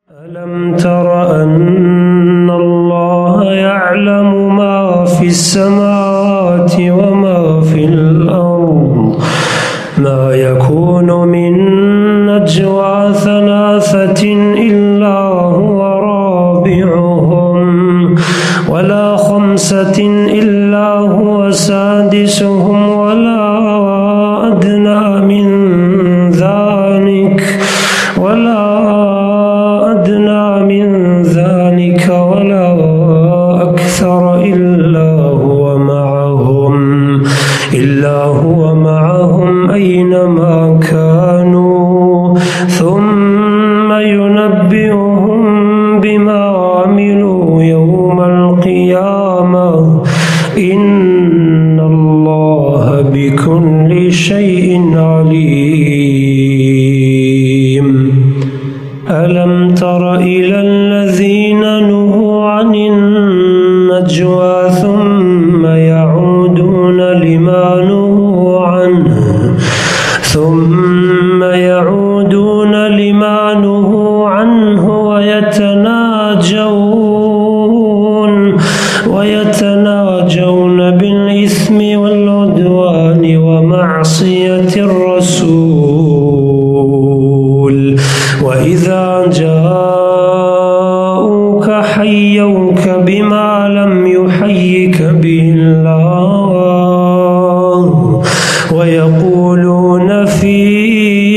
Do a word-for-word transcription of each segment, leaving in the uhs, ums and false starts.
ألم تر أن الله يعلم ما في السماوات وما في الأرض ما يكون من نجوى ثلاثة إلا هو رابعهم ولا خمسة إلا هو سادسهم ولا أدنى من ذلك ولا أدنى من ذلك ولا أكثر إلا هو معهم إلا هو معهم أينما كانوا ثم ينبئهم بما عملوا يوم القيامة إن الله بكل شيء عليم. ألم تر إلى الذين نهوا عن النجوى ثم يعودون لما نهوا عنه ثم يعودون لما نهوا عنه ويتناجون ويتناجون بالإثم والعدوان ومعصية الرسول وإذا جاءوك حيوك بما لم يحيك به الله ويقولون في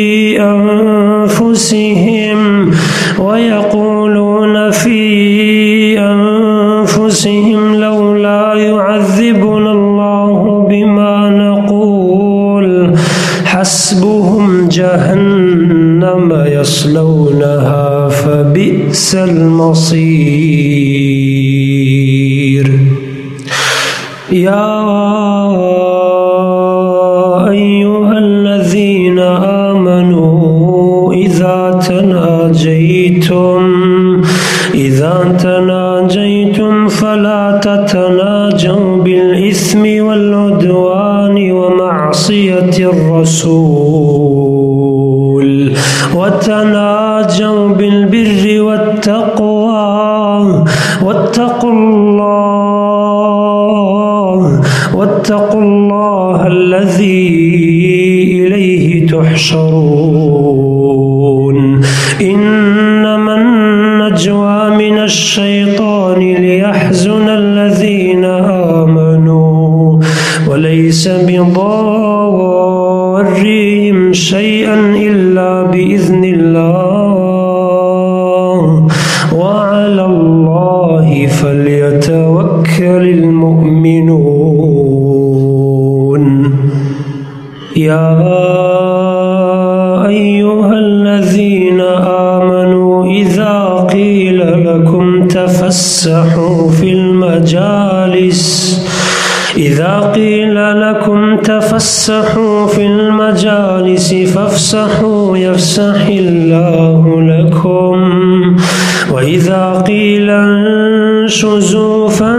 أنفسهم ويقولون في أنفسهم لولا يعذبنا الله بما نقول حسبهم جهنم يصلونها فبئس المصير. يا أيها الذين آمنوا إذا تناجيتم إذا تناجيتم فلا تتناجوا بالإثم والعدوان ومعصية الرسول وتناجوا بالبر والتقوى واتقوا الله واتقوا الله الذي إليه تحشرون. إنما النجوى من الشيطان ليحزن الذين آمنوا وليس بضارهم شيئا إلا بإذن الله وعلى الله فليتوكل المؤمنون. يا أيها الذين آمنوا إذا قيل لكم تفسحوا في المجالس إذا قيل لكم تفسحوا في المجالس فافسحوا يفسح الله لكم وإذا قيل انشزوا